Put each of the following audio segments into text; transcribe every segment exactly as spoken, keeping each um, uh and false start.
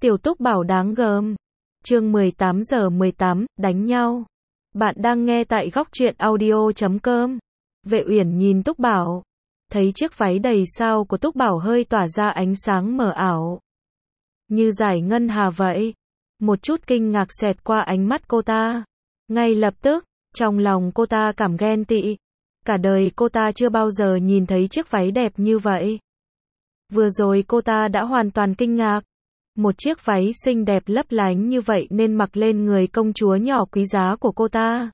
Tiểu Túc Bảo đáng gờm. Chương mười tám giờ mười tám, đánh nhau. Bạn đang nghe tại góc truyện audio chấm com. Vệ Uyển nhìn Túc Bảo, thấy chiếc váy đầy sao của Túc Bảo hơi tỏa ra ánh sáng mờ ảo, như giải ngân hà vậy. Một chút kinh ngạc xẹt qua ánh mắt cô ta. Ngay lập tức, trong lòng cô ta cảm ghen tị. Cả đời cô ta chưa bao giờ nhìn thấy chiếc váy đẹp như vậy. Vừa rồi cô ta đã hoàn toàn kinh ngạc. Một chiếc váy xinh đẹp lấp lánh như vậy nên mặc lên người công chúa nhỏ quý giá của cô ta.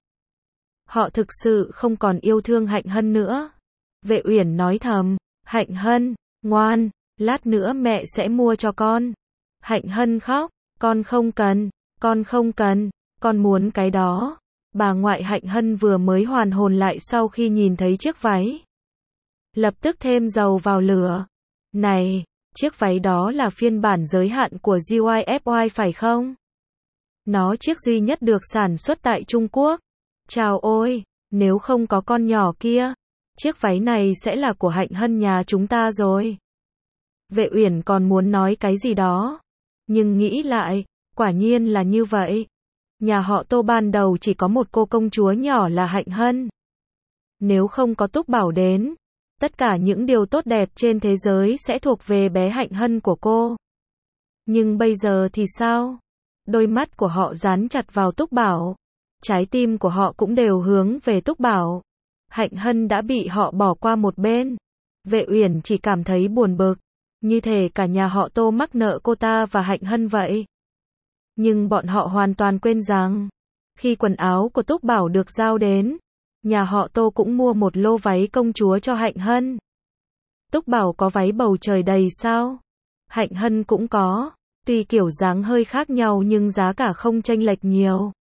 Họ thực sự không còn yêu thương Hạnh Hân nữa. Vệ Uyển nói thầm, Hạnh Hân, ngoan, lát nữa mẹ sẽ mua cho con. Hạnh Hân khóc, con không cần, con không cần, con muốn cái đó. Bà ngoại Hạnh Hân vừa mới hoàn hồn lại sau khi nhìn thấy chiếc váy. Lập tức thêm dầu vào lửa. Này, chiếc váy đó là phiên bản giới hạn của giê i ép i phải không? Nó chiếc duy nhất được sản xuất tại Trung Quốc. Chào ôi, nếu không có con nhỏ kia, chiếc váy này sẽ là của Hạnh Hân nhà chúng ta rồi. Vệ Uyển còn muốn nói cái gì đó, nhưng nghĩ lại, quả nhiên là như vậy. Nhà họ Tô ban đầu chỉ có một cô công chúa nhỏ là Hạnh Hân. Nếu không có Túc Bảo đến, tất cả những điều tốt đẹp trên thế giới sẽ thuộc về bé Hạnh Hân của cô. Nhưng bây giờ thì sao? Đôi mắt của họ dán chặt vào Túc Bảo. Trái tim của họ cũng đều hướng về Túc Bảo. Hạnh Hân đã bị họ bỏ qua một bên. Vệ Uyển chỉ cảm thấy buồn bực. Như thể cả nhà họ Tô mắc nợ cô ta và Hạnh Hân vậy. Nhưng bọn họ hoàn toàn quên rằng, khi quần áo của Túc Bảo được giao đến, nhà họ Tô cũng mua một lô váy công chúa cho Hạnh Hân. Túc Bảo có váy bầu trời đầy sao? Hạnh Hân cũng có, tuy kiểu dáng hơi khác nhau nhưng giá cả không chênh lệch nhiều.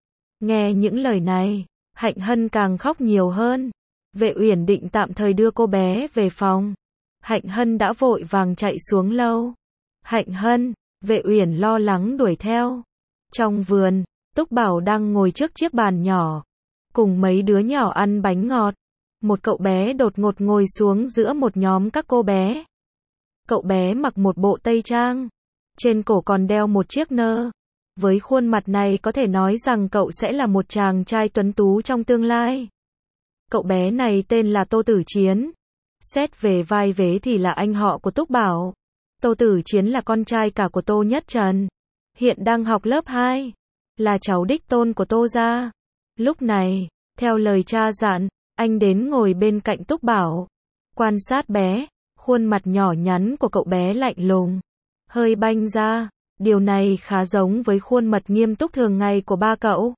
Nghe những lời này, Hạnh Hân càng khóc nhiều hơn. Vệ Uyển định tạm thời đưa cô bé về phòng. Hạnh Hân đã vội vàng chạy xuống lâu. Hạnh Hân, Vệ Uyển lo lắng đuổi theo. Trong vườn, Túc Bảo đang ngồi trước chiếc bàn nhỏ, cùng mấy đứa nhỏ ăn bánh ngọt. Một cậu bé đột ngột ngồi xuống giữa một nhóm các cô bé. Cậu bé mặc một bộ tây trang, trên cổ còn đeo một chiếc nơ. Với khuôn mặt này có thể nói rằng cậu sẽ là một chàng trai tuấn tú trong tương lai. Cậu bé này tên là Tô Tử Chiến. Xét về vai vế thì là anh họ của Túc Bảo. Tô Tử Chiến là con trai cả của Tô Nhất Trần, hiện đang học lớp hai, là cháu đích tôn của Tô gia. Lúc này, theo lời cha dặn, anh đến ngồi bên cạnh Túc Bảo, quan sát bé. Khuôn mặt nhỏ nhắn của cậu bé lạnh lùng, hơi banh ra. Điều này khá giống với khuôn mặt nghiêm túc thường ngày của ba cậu.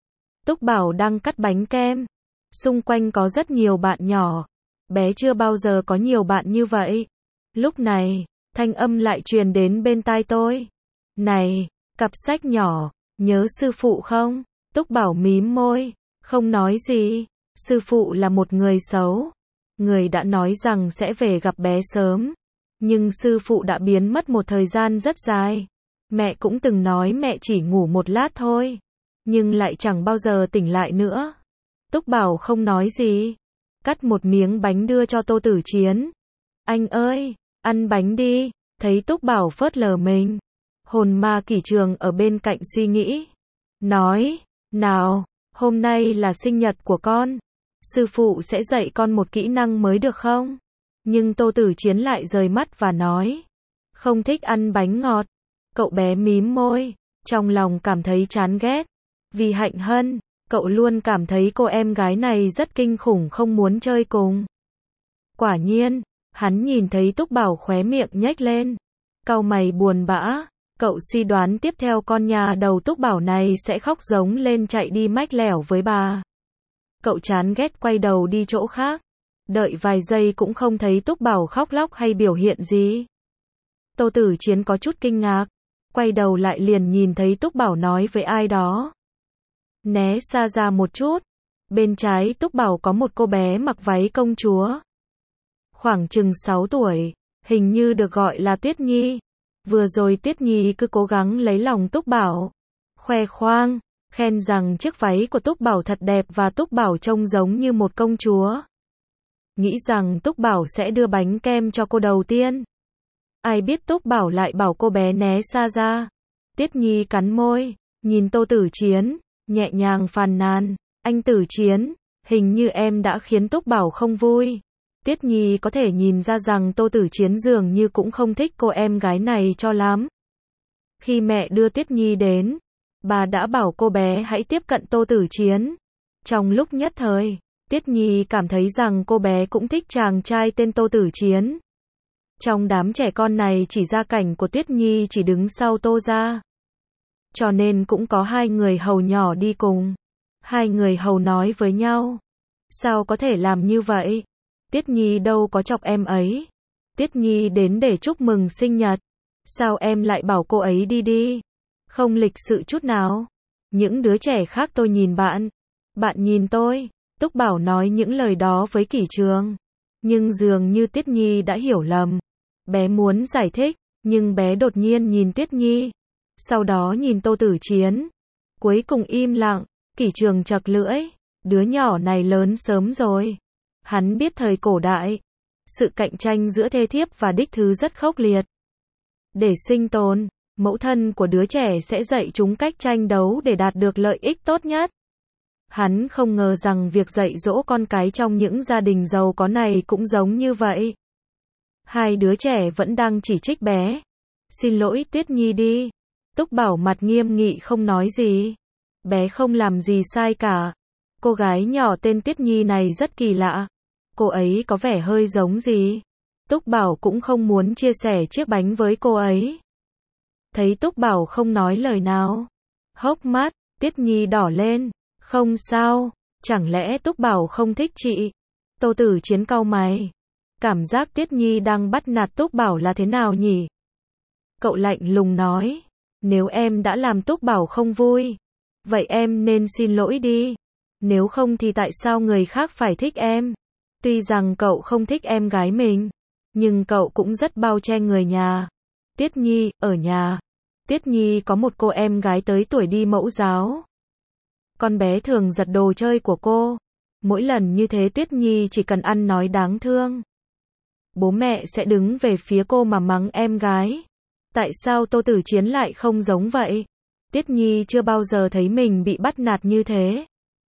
Túc Bảo đang cắt bánh kem. Xung quanh có rất nhiều bạn nhỏ. Bé chưa bao giờ có nhiều bạn như vậy. Lúc này, thanh âm lại truyền đến bên tai tôi. Này, cặp sách nhỏ, nhớ sư phụ không? Túc Bảo mím môi, không nói gì. Sư phụ là một người xấu. Người đã nói rằng sẽ về gặp bé sớm. Nhưng sư phụ đã biến mất một thời gian rất dài. Mẹ cũng từng nói mẹ chỉ ngủ một lát thôi, nhưng lại chẳng bao giờ tỉnh lại nữa. Túc Bảo không nói gì, cắt một miếng bánh đưa cho Tô Tử Chiến. Anh ơi, ăn bánh đi. Thấy Túc Bảo phớt lờ mình, hồn ma kỷ trường ở bên cạnh suy nghĩ. Nói, nào, hôm nay là sinh nhật của con. Sư phụ sẽ dạy con một kỹ năng mới được không? Nhưng Tô Tử Chiến lại rời mắt và nói, không thích ăn bánh ngọt. Cậu bé mím môi, trong lòng cảm thấy chán ghét. Vì Hạnh Hân, cậu luôn cảm thấy cô em gái này rất kinh khủng không muốn chơi cùng. Quả nhiên, hắn nhìn thấy Túc Bảo khóe miệng nhếch lên. Cau mày buồn bã, cậu suy đoán tiếp theo con nhà đầu Túc Bảo này sẽ khóc giống lên chạy đi mách lẻo với bà. Cậu chán ghét quay đầu đi chỗ khác. Đợi vài giây cũng không thấy Túc Bảo khóc lóc hay biểu hiện gì. Tô Tử Chiến có chút kinh ngạc. Quay đầu lại liền nhìn thấy Túc Bảo nói với ai đó. Né xa ra một chút. Bên trái Túc Bảo có một cô bé mặc váy công chúa. Khoảng chừng sáu tuổi, hình như được gọi là Tuyết Nhi. Vừa rồi Tuyết Nhi cứ cố gắng lấy lòng Túc Bảo. Khoe khoang, khen rằng chiếc váy của Túc Bảo thật đẹp và Túc Bảo trông giống như một công chúa. Nghĩ rằng Túc Bảo sẽ đưa bánh kem cho cô đầu tiên. Ai biết Túc Bảo lại bảo cô bé né xa ra. Tiết Nhi cắn môi, nhìn Tô Tử Chiến, nhẹ nhàng phàn nàn, anh Tử Chiến, hình như em đã khiến Túc Bảo không vui. Tiết Nhi có thể nhìn ra rằng Tô Tử Chiến dường như cũng không thích cô em gái này cho lắm. Khi mẹ đưa Tiết Nhi đến, bà đã bảo cô bé hãy tiếp cận Tô Tử Chiến. Trong lúc nhất thời, Tiết Nhi cảm thấy rằng cô bé cũng thích chàng trai tên Tô Tử Chiến. Trong đám trẻ con này chỉ gia cảnh của Tiết Nhi chỉ đứng sau Tô gia. Cho nên cũng có hai người hầu nhỏ đi cùng. Hai người hầu nói với nhau. Sao có thể làm như vậy? Tiết Nhi đâu có chọc em ấy. Tiết Nhi đến để chúc mừng sinh nhật. Sao em lại bảo cô ấy đi đi? Không lịch sự chút nào. Những đứa trẻ khác tôi nhìn bạn. Bạn nhìn tôi. Túc Bảo nói những lời đó với Kỷ Trường. Nhưng dường như Tiết Nhi đã hiểu lầm. Bé muốn giải thích, nhưng bé đột nhiên nhìn Tiết Nhi. Sau đó nhìn Tô Tử Chiến. Cuối cùng im lặng. Kỷ Trường chật lưỡi. Đứa nhỏ này lớn sớm rồi. Hắn biết thời cổ đại, sự cạnh tranh giữa thê thiếp và đích thứ rất khốc liệt. Để sinh tồn, mẫu thân của đứa trẻ sẽ dạy chúng cách tranh đấu để đạt được lợi ích tốt nhất. Hắn không ngờ rằng việc dạy dỗ con cái trong những gia đình giàu có này cũng giống như vậy. Hai đứa trẻ vẫn đang chỉ trích bé. Xin lỗi Tiết Nhi đi. Túc Bảo mặt nghiêm nghị không nói gì. Bé không làm gì sai cả. Cô gái nhỏ tên Tiết Nhi này rất kỳ lạ. Cô ấy có vẻ hơi giống gì? Túc Bảo cũng không muốn chia sẻ chiếc bánh với cô ấy. Thấy Túc Bảo không nói lời nào. Hốc mắt, Tiết Nhi đỏ lên. Không sao, chẳng lẽ Túc Bảo không thích chị? Tô Tử Chiến cau mày. Cảm giác Tiết Nhi đang bắt nạt Túc Bảo là thế nào nhỉ? Cậu lạnh lùng nói. Nếu em đã làm Túc Bảo không vui, vậy em nên xin lỗi đi. Nếu không thì tại sao người khác phải thích em? Tuy rằng cậu không thích em gái mình, nhưng cậu cũng rất bao che người nhà. Tiết Nhi, ở nhà. Tiết Nhi có một cô em gái tới tuổi đi mẫu giáo. Con bé thường giật đồ chơi của cô. Mỗi lần như thế Tiết Nhi chỉ cần ăn nói đáng thương. Bố mẹ sẽ đứng về phía cô mà mắng em gái. Tại sao Tô Tử Chiến lại không giống vậy? Tiết Nhi chưa bao giờ thấy mình bị bắt nạt như thế.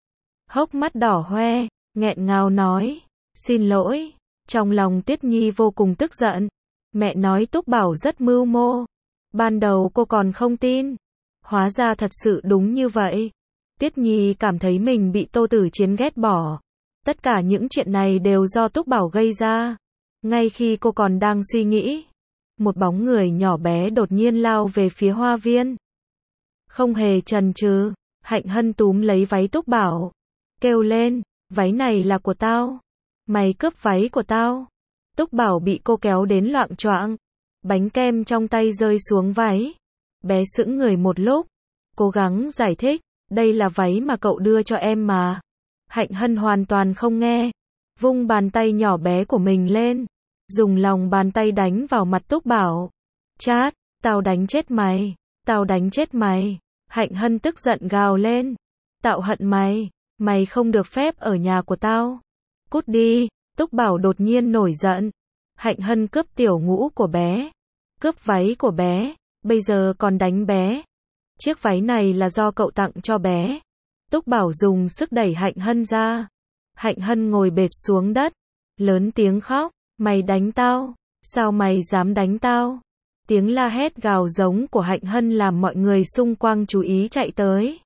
Hốc mắt đỏ hoe, nghẹn ngào nói. Xin lỗi. Trong lòng Tiết Nhi vô cùng tức giận. Mẹ nói Túc Bảo rất mưu mô. Ban đầu cô còn không tin. Hóa ra thật sự đúng như vậy. Tiết Nhi cảm thấy mình bị Tô Tử Chiến ghét bỏ. Tất cả những chuyện này đều do Túc Bảo gây ra. Ngay khi cô còn đang suy nghĩ, một bóng người nhỏ bé đột nhiên lao về phía hoa viên. Không hề chần chừ, Hạnh Hân túm lấy váy Túc Bảo. Kêu lên, váy này là của tao. Mày cướp váy của tao. Túc Bảo bị cô kéo đến loạng choạng. Bánh kem trong tay rơi xuống váy. Bé sững người một lúc. Cố gắng giải thích. Đây là váy mà cậu đưa cho em mà. Hạnh Hân hoàn toàn không nghe. Vung bàn tay nhỏ bé của mình lên. Dùng lòng bàn tay đánh vào mặt Túc Bảo. Chát, tao đánh chết mày. Tao đánh chết mày. Hạnh Hân tức giận gào lên. Tao hận mày. Mày không được phép ở nhà của tao. Cút đi. Túc Bảo đột nhiên nổi giận. Hạnh Hân cướp tiểu ngũ của bé. Cướp váy của bé. Bây giờ còn đánh bé. Chiếc váy này là do cậu tặng cho bé. Túc Bảo dùng sức đẩy Hạnh Hân ra. Hạnh Hân ngồi bệt xuống đất. Lớn tiếng khóc. Mày đánh tao. Sao mày dám đánh tao? Tiếng la hét gào giống của Hạnh Hân làm mọi người xung quanh chú ý chạy tới.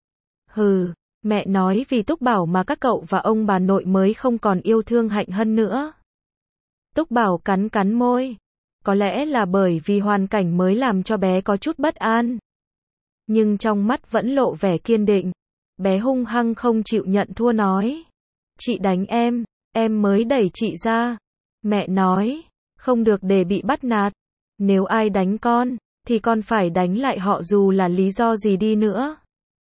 Hừ, mẹ nói vì Túc Bảo mà các cậu và ông bà nội mới không còn yêu thương Hạnh Hân nữa. Túc Bảo cắn cắn môi. Có lẽ là bởi vì hoàn cảnh mới làm cho bé có chút bất an. Nhưng trong mắt vẫn lộ vẻ kiên định. Bé hung hăng không chịu nhận thua nói. Chị đánh em, em mới đẩy chị ra. Mẹ nói, không được để bị bắt nạt. Nếu ai đánh con, thì con phải đánh lại họ dù là lý do gì đi nữa.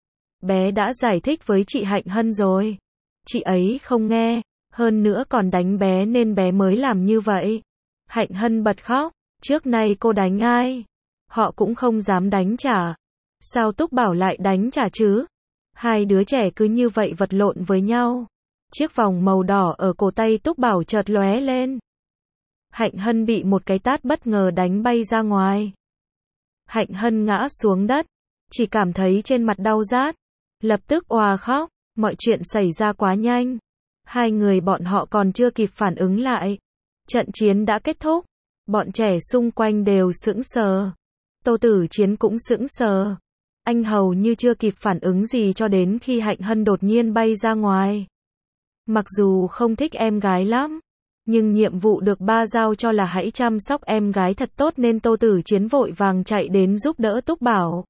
Bé đã giải thích với chị Hạnh Hân rồi. Chị ấy không nghe, hơn nữa còn đánh bé nên bé mới làm như vậy. Hạnh Hân bật khóc, trước nay cô đánh ai? Họ cũng không dám đánh trả. Sao Túc Bảo lại đánh trả chứ? Hai đứa trẻ cứ như vậy vật lộn với nhau. Chiếc vòng màu đỏ ở cổ tay Túc Bảo chợt lóe lên. Hạnh Hân bị một cái tát bất ngờ đánh bay ra ngoài. Hạnh Hân ngã xuống đất, chỉ cảm thấy trên mặt đau rát, lập tức òa khóc, mọi chuyện xảy ra quá nhanh. Hai người bọn họ còn chưa kịp phản ứng lại. Trận chiến đã kết thúc, bọn trẻ xung quanh đều sững sờ. Tô Tử Chiến cũng sững sờ. Anh hầu như chưa kịp phản ứng gì cho đến khi Hạnh Hân đột nhiên bay ra ngoài. Mặc dù không thích em gái lắm, nhưng nhiệm vụ được ba giao cho là hãy chăm sóc em gái thật tốt nên Tô Tử Chiến vội vàng chạy đến giúp đỡ Túc Bảo.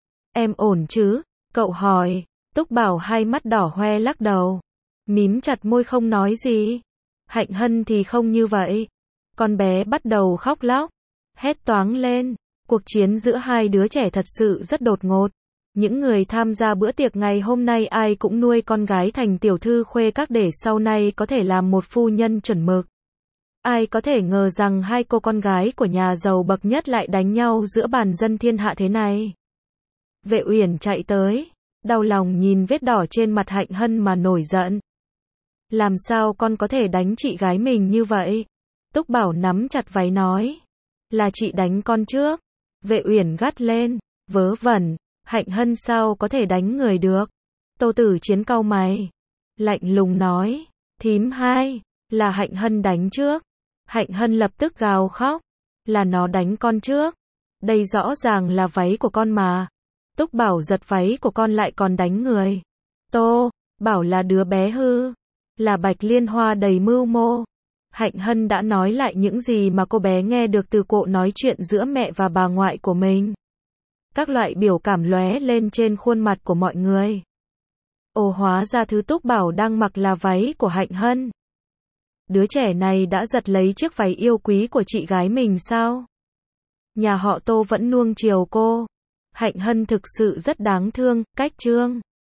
Em ổn chứ? Cậu hỏi. Túc Bảo hai mắt đỏ hoe lắc đầu, mím chặt môi không nói gì. Hạnh Hân thì không như vậy. Con bé bắt đầu khóc lóc, hét toáng lên. Cuộc chiến giữa hai đứa trẻ thật sự rất đột ngột. Những người tham gia bữa tiệc ngày hôm nay ai cũng nuôi con gái thành tiểu thư khuê các để sau này có thể làm một phu nhân chuẩn mực. Ai có thể ngờ rằng hai cô con gái của nhà giàu bậc nhất lại đánh nhau giữa bàn dân thiên hạ thế này. Vệ Uyển chạy tới, đau lòng nhìn vết đỏ trên mặt Hạnh Hân mà nổi giận. Làm sao con có thể đánh chị gái mình như vậy? Túc Bảo nắm chặt váy nói. Là chị đánh con trước. Vệ Uyển gắt lên, vớ vẩn, Hạnh Hân sao có thể đánh người được? Tô Tử Chiến cau mày, lạnh lùng nói, thím hai, là Hạnh Hân đánh trước. Hạnh Hân lập tức gào khóc, là nó đánh con trước. Đây rõ ràng là váy của con mà. Túc Bảo giật váy của con lại còn đánh người. Tô Bảo là đứa bé hư, là Bạch Liên Hoa đầy mưu mô. Hạnh Hân đã nói lại những gì mà cô bé nghe được từ cuộc nói chuyện giữa mẹ và bà ngoại của mình. Các loại biểu cảm lóe lên trên khuôn mặt của mọi người. Ồ, hóa ra thứ Túc Bảo đang mặc là váy của Hạnh Hân. Đứa trẻ này đã giật lấy chiếc váy yêu quý của chị gái mình sao? Nhà họ Tô vẫn nuông chiều cô. Hạnh Hân thực sự rất đáng thương, cách trương.